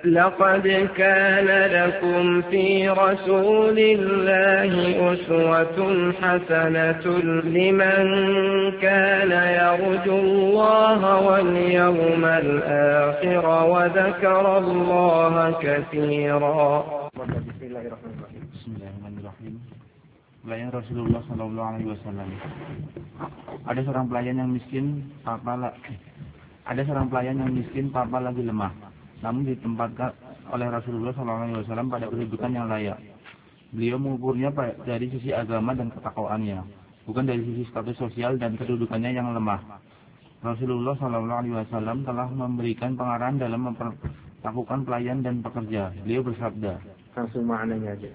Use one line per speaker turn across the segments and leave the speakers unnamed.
لقد كان لكم في رسول الله أسوة حسنة لمن كان يرجو الله واليوم الآخر وذكر الله كثيرا.
Bismillahirrahmanirrahim. Pelayan Rasulullah Sallallahu Alaihi Wasallam. Ada seorang pelayan yang miskin, papa lagi lemah, namun ditempatkan oleh Rasulullah Sallallahu Alaihi Wasallam pada kedudukan yang layak. Beliau mengukurnya dari sisi agama dan ketakwaannya, bukan dari sisi status sosial dan kedudukannya yang lemah. Rasulullah Sallallahu Alaihi Wasallam telah memberikan pengarahan dalam memperlakukan pelayan dan pekerja. Beliau bersabda,
langsung maknanya aja.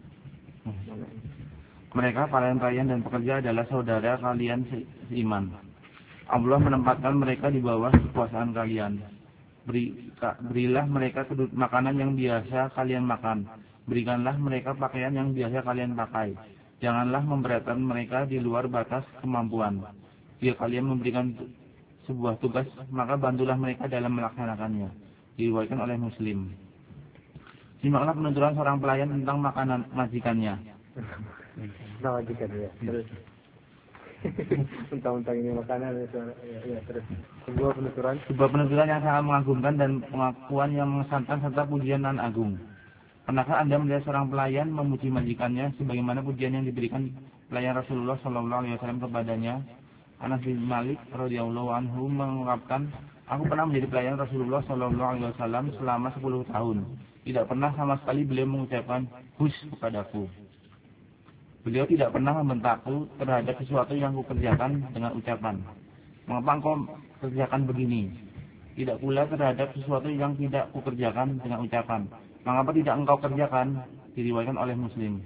Mereka pelayan dan pekerja adalah saudara kalian seiman. Allah menempatkan mereka di bawah kekuasaan kalian. Berilah mereka makanan yang biasa kalian makan. Berikanlah mereka pakaian yang biasa kalian pakai. Janganlah memberatkan mereka di luar batas kemampuan. Jika kalian memberikan sebuah tugas, maka bantulah mereka dalam melaksanakannya. Diriwayatkan oleh Muslim. Simaklah penuturan seorang pelayan tentang makanan majikannya.
Majikan ya. Terus. Mentang-mentang ini makanan ya terus. Sebuah
penuturan yang sangat mengagumkan dan pengakuan yang mengesankan serta pujian nan agung. Pernahkah Anda melihat seorang pelayan memuji majikannya sebagaimana pujian yang diberikan pelayan Rasulullah Sallallahu Alaihi Wasallam kepadanya? Anas bin Malik radhiyallahu anhu mengungkapkan, aku pernah menjadi pelayan Rasulullah Sallallahu Alaihi Wasallam selama 10 tahun. Tidak pernah sama sekali beliau mengucapkan hush kepadaku. Beliau tidak pernah membentakku terhadap sesuatu yang kukerjakan dengan ucapan, mengapa engkau kerjakan begini? Tidak pula terhadap sesuatu yang tidak kukerjakan dengan ucapan, mengapa tidak engkau kerjakan? Diriwayatkan oleh Muslim.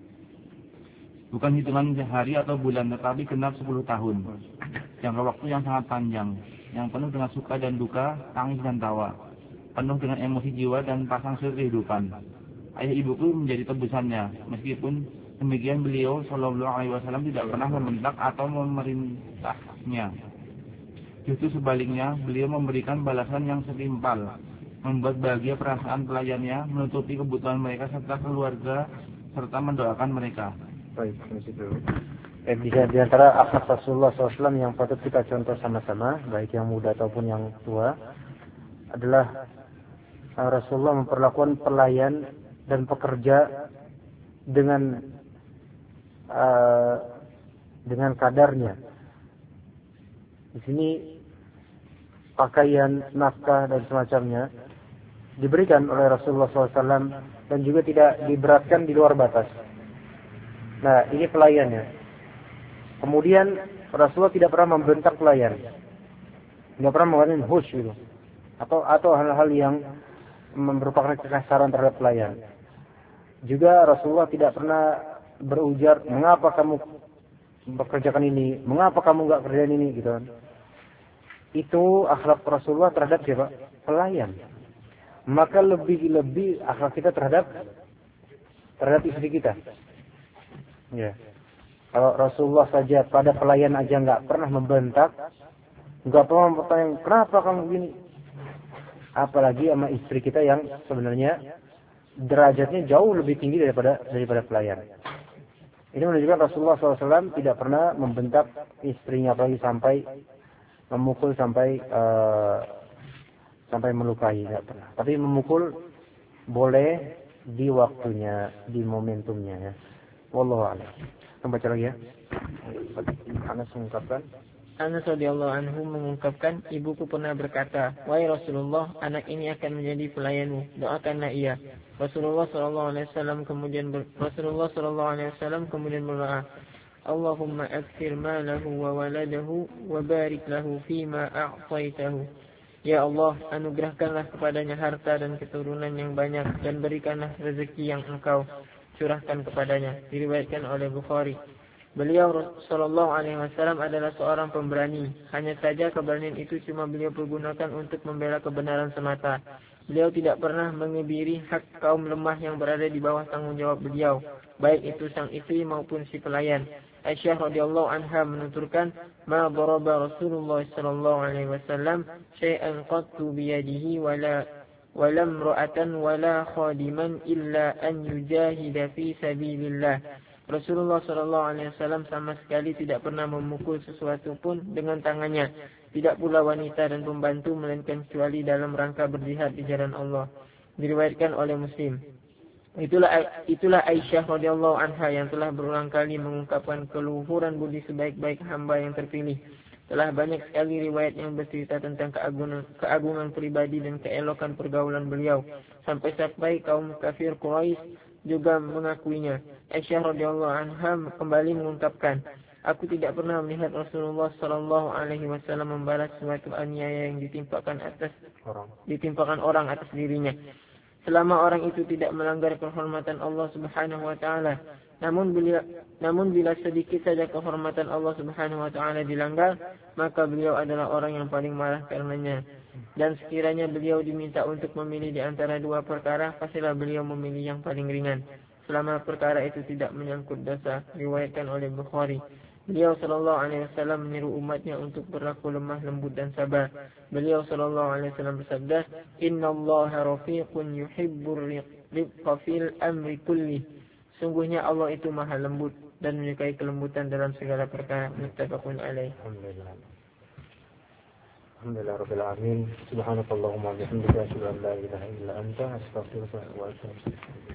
Bukan hitungan hari atau bulan, tetapi genap 10 tahun. Jangka waktu yang sangat panjang, yang penuh dengan suka dan duka, tangis dan tawa, penuh dengan emosi jiwa dan pasang surut kehidupan. Ayah ibuku menjadi tebusannya, meskipun demikian beliau Sallallahu Alaihi Wasallam tidak pernah membentak atau memerintahnya. Justru sebaliknya, beliau memberikan balasan yang setimpal, membuat bahagia perasaan pelayannya, menutupi kebutuhan mereka serta keluarga, serta mendoakan mereka.
Baik, itu. Bisa di antara akhlak Rasulullah SAW yang patut kita contoh sama-sama, baik yang muda ataupun yang tua, adalah Rasulullah memperlakukan pelayan dan pekerja dengan kadarnya. Di sini pakaian, nafkah dan semacamnya diberikan oleh Rasulullah SAW dan juga tidak diberatkan di luar batas. Nah, ini pelayannya. Kemudian Rasulullah tidak pernah membentak pelayan, tidak pernah mengatakan hush gitu, atau hal-hal yang merupakan kekasaran terhadap pelayan. Juga Rasulullah tidak pernah berujar, mengapa kamu bekerjakan ini, mengapa kamu enggak kerjain ini, gitu kan. Itu akhlak Rasulullah terhadap siapa? Pelayan. Maka lebih akhlak kita terhadap istri kita. Ya. Kalau Rasulullah saja pada pelayan aja enggak pernah membentak, enggak pernah bertanya, kenapa kamu begini? Apalagi sama istri kita yang sebenarnya derajatnya jauh lebih tinggi daripada pelayan. Ini menunjukkan Rasulullah SAW tidak pernah membentak istrinya, apalagi sampai memukul, sampai melukai, tidak pernah. Tapi memukul boleh di waktunya, di momentumnya, ya. Wallahu a'lam. Kita baca lagi ya. Anas mengungkapkan,
Anas radhiyallahu anhu mengungkapkan, ibuku pernah berkata, wahai Rasulullah, anak ini akan menjadi pelayanmu, doakanlah ia. Rasulullah sallallahu alaihi wasallam kemudian berdoa, Allahumma akthir malahu wa waladahu wa barik lahu fima a'taitahu. Ya Allah, anugerahkanlah kepadanya harta dan keturunan yang banyak dan berikanlah rezeki yang Engkau curahkan kepadanya. Diriwayatkan oleh Bukhari. Beliau sallallahu alaihi wasallam adalah seorang pemberani. Hanya saja keberanian itu cuma beliau pergunakan untuk membela kebenaran semata. Beliau tidak pernah mengebiri hak kaum lemah yang berada di bawah tanggung jawab beliau, baik itu sang istri maupun si pelayan. Aisyah radhiyallahu anha menuturkan, "Ma daraba Rasulullah sallallahu alaihi wasallam syai'an qattu bi yadihi ولا امرأة ولا خادما إلا أن يجاهد في سبيل الله. Rasulullah SAW sama sekali tidak pernah memukul sesuatu pun dengan tangannya. Tidak pula wanita dan pembantu, melainkan kecuali dalam rangka berjihad di jalan Allah. Diriwayatkan oleh Muslim. Itulah Aisyah radhiyallahu anha yang telah berulang kali mengungkapkan keluhuran budi sebaik-baik hamba yang terpilih. Telah banyak sekali riwayat yang bercerita tentang keagungan pribadi dan keelokan pergaulan beliau. Sampai kaum kafir Quraisy juga mengakuinya. Aisyah radhiyallahu anha kembali mengungkapkan, aku tidak pernah melihat Rasulullah sallallahu alaihi wasallam membalas suatu aniaya yang ditimpakan orang atas dirinya, selama orang itu tidak melanggar kehormatan Allah Subhanahu wa taala. Namun bila sedikit saja kehormatan Allah Subhanahu wa taala dilanggar, maka beliau adalah orang yang paling marah karenanya. Dan sekiranya beliau diminta untuk memilih di antara dua perkara, pastilah beliau memilih yang paling ringan, selama perkara itu tidak menyangkut dosa. Riwayatkan oleh Bukhari. Beliau sallallahu alaihi wasallam menyeru umatnya untuk berlaku lemah lembut dan sabar. Beliau sallallahu alaihi wasallam bersabda, "Innallaha rafiqun yuhibbur rifqa fil amri kulli." Sungguhnya Allah itu maha lembut dan menyukai kelembutan dalam segala perkara. Muttafaqun alaih.
Alhamdulillah rabbil alamin. Subhanakallahumma wa bihamdika asyhadu an la ilaha illa anta astaghfiruka wa atubu ilaik.